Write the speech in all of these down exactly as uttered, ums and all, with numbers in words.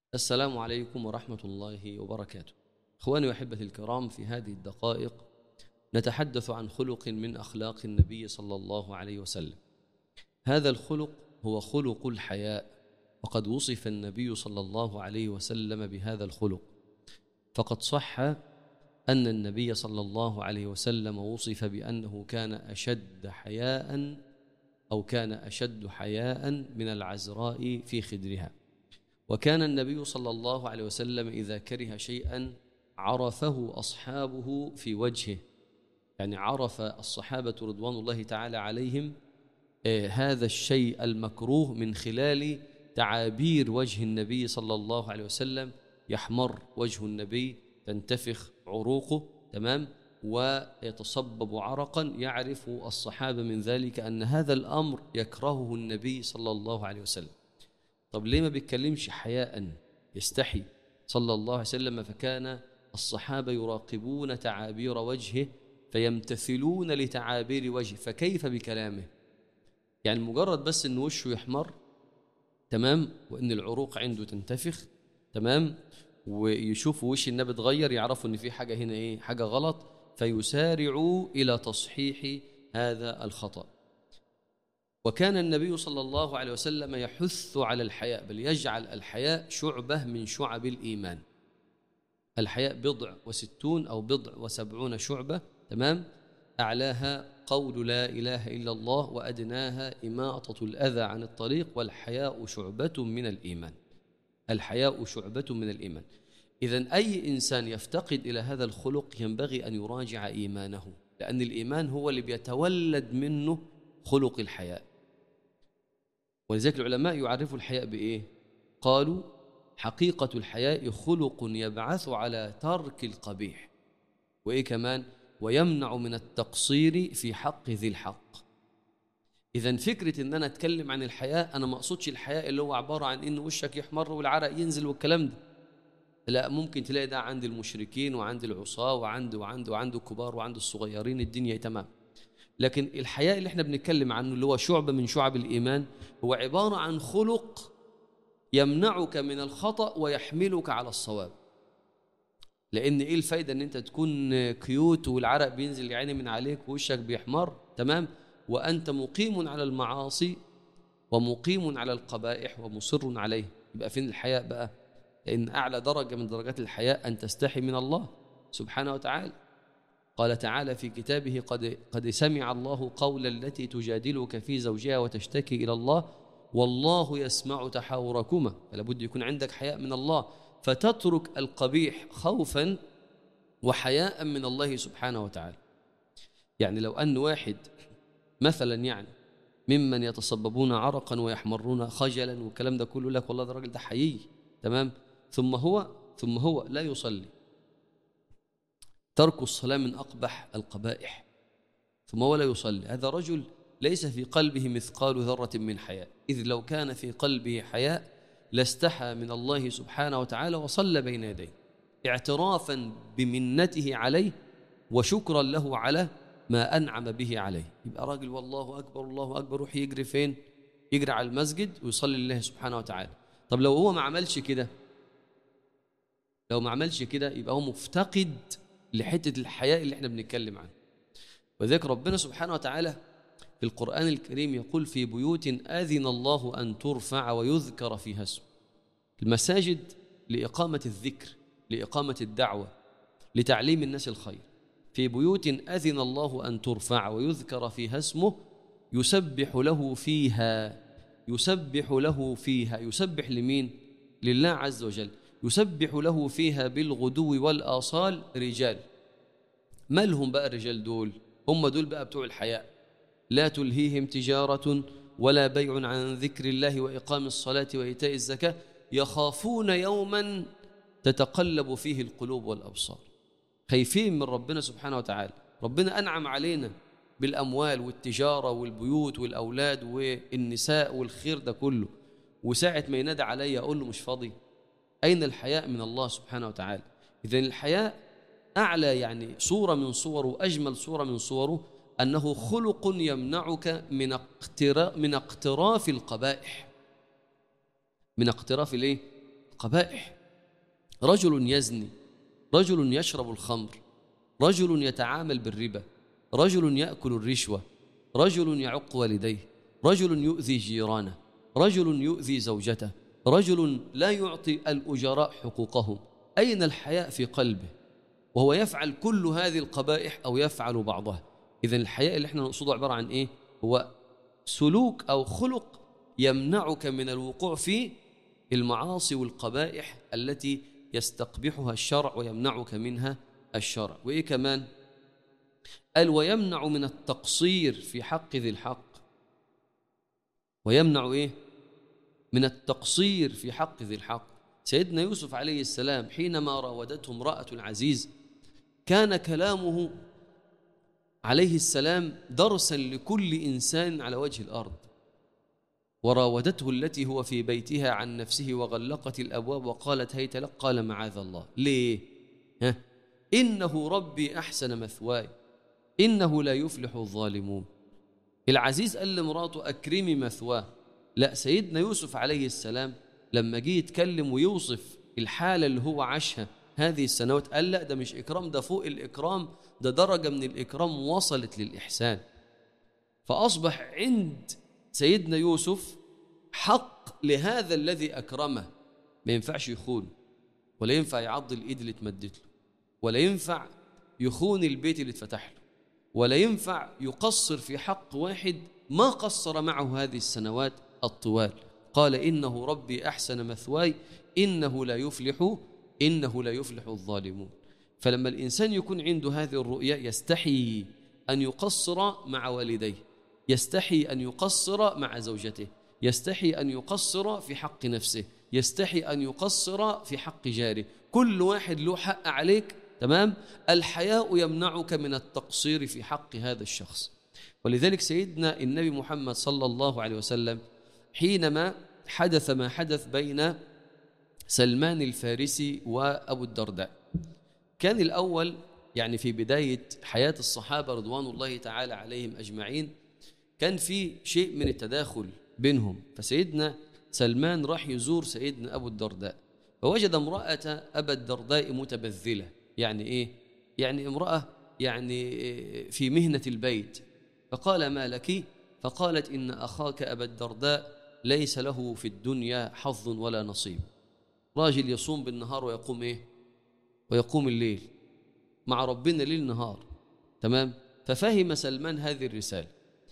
السلام عليكم ورحمة الله وبركاته. إخواني وأحبتي الكرام، في هذه الدقائق نتحدث عن خلق من أخلاق النبي صلى الله عليه وسلم. هذا الخلق هو خلق الحياء، وقد وصف النبي صلى الله عليه وسلم بهذا الخلق، فقد صح أن النبي صلى الله عليه وسلم وصف بأنه كان أشد حياء أو كان أشد حياء من العذراء في خدرها. وكان النبي صلى الله عليه وسلم إذا كره شيئا عرفه أصحابه في وجهه، يعني عرف الصحابة رضوان الله تعالى عليهم آه هذا الشيء المكروه من خلال تعابير وجه النبي صلى الله عليه وسلم. يحمر وجه النبي، تنتفخ عروقه، تمام، ويتصبب عرقا، يعرف الصحابة من ذلك أن هذا الأمر يكرهه النبي صلى الله عليه وسلم. طب ليه ما بيتكلمش حياء؟ يستحي صلى الله عليه وسلم، فكان الصحابة يراقبون تعابير وجهه فيمتثلون لتعابير وجهه، فكيف بكلامه؟ يعني مجرد بس ان وشه يحمر، تمام، وان العروق عنده تنتفخ، تمام، ويشوفوا وش النبي اتغير، يعرفوا ان في حاجة هنا ايه، حاجة غلط، فيسارعوا الى تصحيح هذا الخطأ. وكان النبي صلى الله عليه وسلم يحث على الحياء، بل يجعل الحياء شعبة من شعب الإيمان. الحياء بضع وستون أو بضع وسبعون شعبة، تمام، أعلاها قول لا إله إلا الله، وأدناها إماطة الأذى عن الطريق، والحياء شعبة من الإيمان. الحياء شعبة من الإيمان. إذن أي إنسان يفتقد إلى هذا الخلق ينبغي أن يراجع إيمانه، لأن الإيمان هو اللي بيتولد منه خلق الحياء. ولذلك العلماء يعرفوا الحياء بإيه؟ قالوا حقيقة الحياء خلق يبعث على ترك القبيح، وإيه كمان؟ ويمنع من التقصير في حق ذي الحق. إذن فكرة إن أنا أتكلم عن الحياء، أنا ما أقصدش الحياء اللي هو عبارة عن إن وشك يحمر والعرق ينزل والكلام ده، لا، ممكن تلاقي ده عند المشركين وعند العصاة وعند وعند وعند الكبار وعند الصغيرين، الدنيا تمام. لكن الحياء اللي احنا بنتكلم عنه اللي هو شعبة من شعب الإيمان، هو عبارة عن خلق يمنعك من الخطأ ويحملك على الصواب. لأن إيه الفايدة أن أنت تكون كيوت والعرق بينزل يعني من عليك ووشك بيحمر، تمام، وأنت مقيم على المعاصي ومقيم على القبائح ومصر عليه؟ يبقى فين الحياء بقى؟ لأن أعلى درجة من درجات الحياء أن تستحي من الله سبحانه وتعالى. قال تعالى في كتابه: قد, قد سمع الله قول التي تجادلك في زوجها وتشتكي إلى الله والله يسمع تحاوركما. فلا بد يكون عندك حياء من الله، فتترك القبيح خوفا وحياء من الله سبحانه وتعالى. يعني لو أن واحد مثلا يعني ممن يتصببون عرقا ويحمرون خجلا والكلام ده كله، لك والله ده الراجل ده حيي، تمام، ثم هو ثم هو لا يصلي، ترك الصلاة من أقبح القبائح، ثم هو لا يصلي، هذا رجل ليس في قلبه مثقال ذرة من حياء. إذ لو كان في قلبه حياء لاستحى من الله سبحانه وتعالى وصلى بين يديه اعترافا بمنته عليه وشكرا له على ما أنعم به عليه. يبقى راجل والله أكبر الله أكبر، روح يجري فين؟ يجري على المسجد ويصلي لله سبحانه وتعالى. طب لو هو ما عملش كده، لو ما عملش كده يبقى هو مفتقد لحتة الحياء اللي احنا بنتكلم عنه. وذلك ربنا سبحانه وتعالى في القرآن الكريم يقول: في بيوت أذن الله أن ترفع ويذكر فيها اسمه. المساجد لإقامة الذكر، لإقامة الدعوة، لتعليم الناس الخير. في بيوت أذن الله أن ترفع ويذكر فيها اسمه يسبح له فيها، يسبح له فيها، يسبح لمين؟ لله عز وجل. يسبح له فيها بالغدو والآصال رجال. ما لهم بقى الرجال دول؟ هم دول بقى بتوع الحياء. لا تلهيهم تجارة ولا بيع عن ذكر الله وإقام الصلاة وإيتاء الزكاة يخافون يوما تتقلب فيه القلوب والأبصار. خايفين من ربنا سبحانه وتعالى. ربنا أنعم علينا بالأموال والتجارة والبيوت والأولاد والنساء والخير ده كله، وساعة ما ينادى علي أقول له مش فاضي. أين الحياء من الله سبحانه وتعالى؟ إذن الحياء أعلى يعني صورة من صوره، أجمل صورة من صوره، أنه خلق يمنعك من اقتراف من اقتراف القبائح، من اقتراف الايه؟ القبائح. رجل يزني، رجل يشرب الخمر، رجل يتعامل بالربا، رجل يأكل الرشوة، رجل يعق والديه، رجل يؤذي جيرانه، رجل يؤذي زوجته، رجل لا يعطي الأجراء حقوقهم. أين الحياء في قلبه وهو يفعل كل هذه القبائح أو يفعل بعضها؟ إذن الحياء اللي احنا نقصده عبارة عن إيه؟ هو سلوك أو خلق يمنعك من الوقوع في المعاصي والقبائح التي يستقبحها الشرع ويمنعك منها الشرع. وإيه كمان؟ قال ويمنع من التقصير في حق ذي الحق. ويمنع إيه؟ من التقصير في حق ذي الحق. سيدنا يوسف عليه السلام حينما راودته امرأة العزيز كان كلامه عليه السلام درسا لكل إنسان على وجه الأرض. وراودته التي هو في بيتها عن نفسه وغلقت الأبواب وقالت هيت لك، قال معاذ الله. ليه؟ ها؟ إنه ربي أحسن مثواي إنه لا يفلح الظالمون. العزيز قال لمراته أكرمي مثواه. لا، سيدنا يوسف عليه السلام لما جه يتكلم ويوصف الحالة اللي هو عاشها هذه السنوات قال لا، ده مش إكرام، ده فوق الإكرام، ده درجة من الإكرام وصلت للإحسان. فأصبح عند سيدنا يوسف حق لهذا الذي أكرمه. ما ينفعش يخون، ولا ينفع يعض الإيد اللي اتمدت له، ولا ينفع يخون البيت اللي اتفتح له، ولا ينفع يقصر في حق واحد ما قصر معه هذه السنوات الطوال. قال إنه ربي أحسن مثواي إنه لا يفلح إنه لا يفلح الظالمون. فلما الإنسان يكون عنده هذه الرؤية يستحي أن يقصر مع والديه، يستحي أن يقصر مع زوجته، يستحي أن يقصر في حق نفسه، يستحي أن يقصر في حق جاره. كل واحد له حق عليك، تمام؟ الحياء يمنعك من التقصير في حق هذا الشخص. ولذلك سيدنا النبي محمد صلى الله عليه وسلم حينما حدث ما حدث بين سلمان الفارسي وأبو الدرداء، كان الأول يعني في بداية حياة الصحابة رضوان الله تعالى عليهم أجمعين كان في شيء من التداخل بينهم. فسيدنا سلمان راح يزور سيدنا أبو الدرداء فوجد امرأة أبا الدرداء متبذلة. يعني إيه؟ يعني امرأة يعني في مهنة البيت. فقال ما لك؟ فقالت إن أخاك أبا الدرداء ليس له في الدنيا حظ ولا نصيب. راجل يصوم بالنهار ويقوم إيه؟ ويقوم الليل مع ربنا ليل نهار، تمام؟ ففهم سلمان هذه الرسالة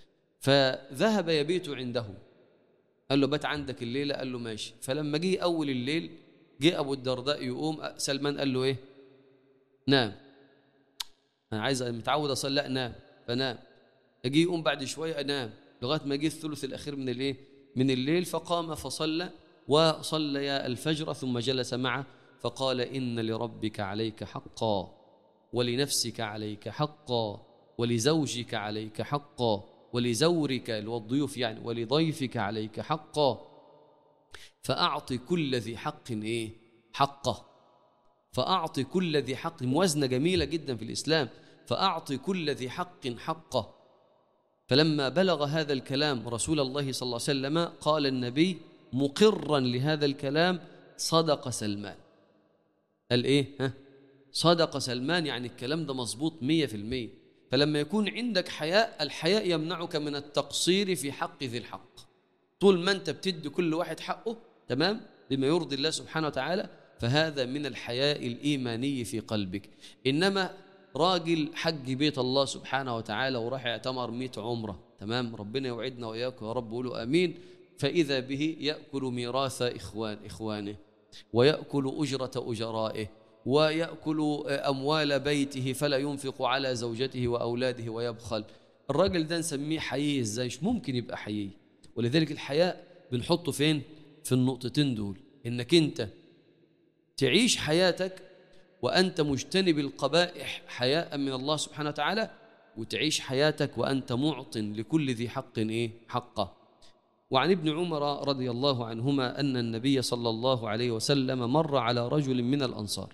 فذهب يبيت عنده. قال له بات عندك الليلة؟ قال له ماشي. فلما جه أول الليل جه أبو الدرداء يقوم، سلمان قال له إيه؟ نام. أنا عايز متعود أصلي، لا نام. فنام. يجي يقوم بعد شوية أنام لغاية ما جه الثلث الأخير من الإيه؟ من الليل. فقام فصلى وصلى الفجر ثم جلس معه فقال إن لربك عليك حقا ولنفسك عليك حقا ولزوجك عليك حقا ولزورك والضيوف يعني ولضيفك عليك حقا فأعط كل ذي حق إيه؟ حقه. فأعط كل ذي حق، موازنة جميلة جدا في الإسلام. فأعط كل ذي حق حقه. فلما بلغ هذا الكلام رسول الله صلى الله عليه وسلم قال النبي مقرا لهذا الكلام صدق سلمان. قال إيه؟ ها؟ صدق سلمان، يعني الكلام ده مظبوط مية في المية. فلما يكون عندك حياء، الحياء يمنعك من التقصير في حق ذي الحق. طول ما أنت بتدي كل واحد حقه، تمام، بما يرضي الله سبحانه وتعالى، فهذا من الحياء الإيماني في قلبك. إنما راجل حج بيت الله سبحانه وتعالى وراح يعتمر مئة عمرة، تمام، ربنا يوعدنا وإياكم يا رب، قولوا آمين. فإذا به يأكل ميراث إخوان إخوانه ويأكل أجرة أجرائه ويأكل أموال بيته فلا ينفق على زوجته وأولاده ويبخل. الراجل ده نسميه حيي إزاي؟ مش ممكن يبقى حيي. ولذلك الحياء بنحطه فين؟ في النقطتين دول، إنك أنت تعيش حياتك وأنت مجتنب القبائح حياء من الله سبحانه وتعالى، وتعيش حياتك وأنت معط لكل ذي حق إيه؟ حقه. وعن ابن عمر رضي الله عنهما أن النبي صلى الله عليه وسلم مر على رجل من الأنصار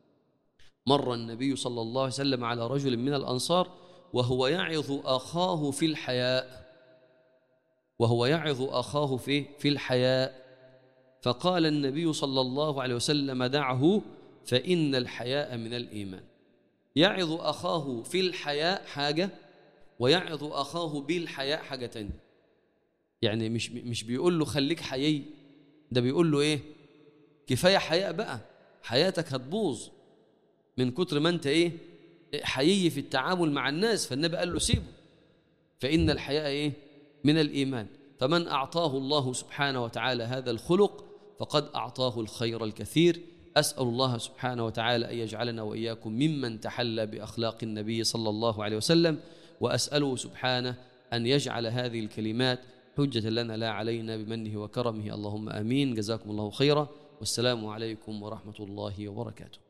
مر النبي صلى الله عليه وسلم على رجل من الأنصار وهو يعظ أخاه في الحياء وهو يعظ أخاه في في الحياء فقال النبي صلى الله عليه وسلم دعه فإن الحياء من الإيمان. يعظ أخاه في الحياء حاجة، ويعظ أخاه بالحياء حاجة تانية. يعني مش مش بيقول له خليك حيي، ده بيقول له إيه؟ كفاية حياء بقى، حياتك هتبوظ من كتر ما أنت إيه؟ حيي في التعامل مع الناس. فالنبي قال له سيبه، فإن الحياء إيه؟ من الإيمان. فمن أعطاه الله سبحانه وتعالى هذا الخلق فقد أعطاه الخير الكثير. أسأل الله سبحانه وتعالى أن يجعلنا وإياكم ممن تحلى بأخلاق النبي صلى الله عليه وسلم، وأسأله سبحانه أن يجعل هذه الكلمات حجة لنا لا علينا بمنه وكرمه. اللهم آمين. جزاكم الله خيرا، والسلام عليكم ورحمة الله وبركاته.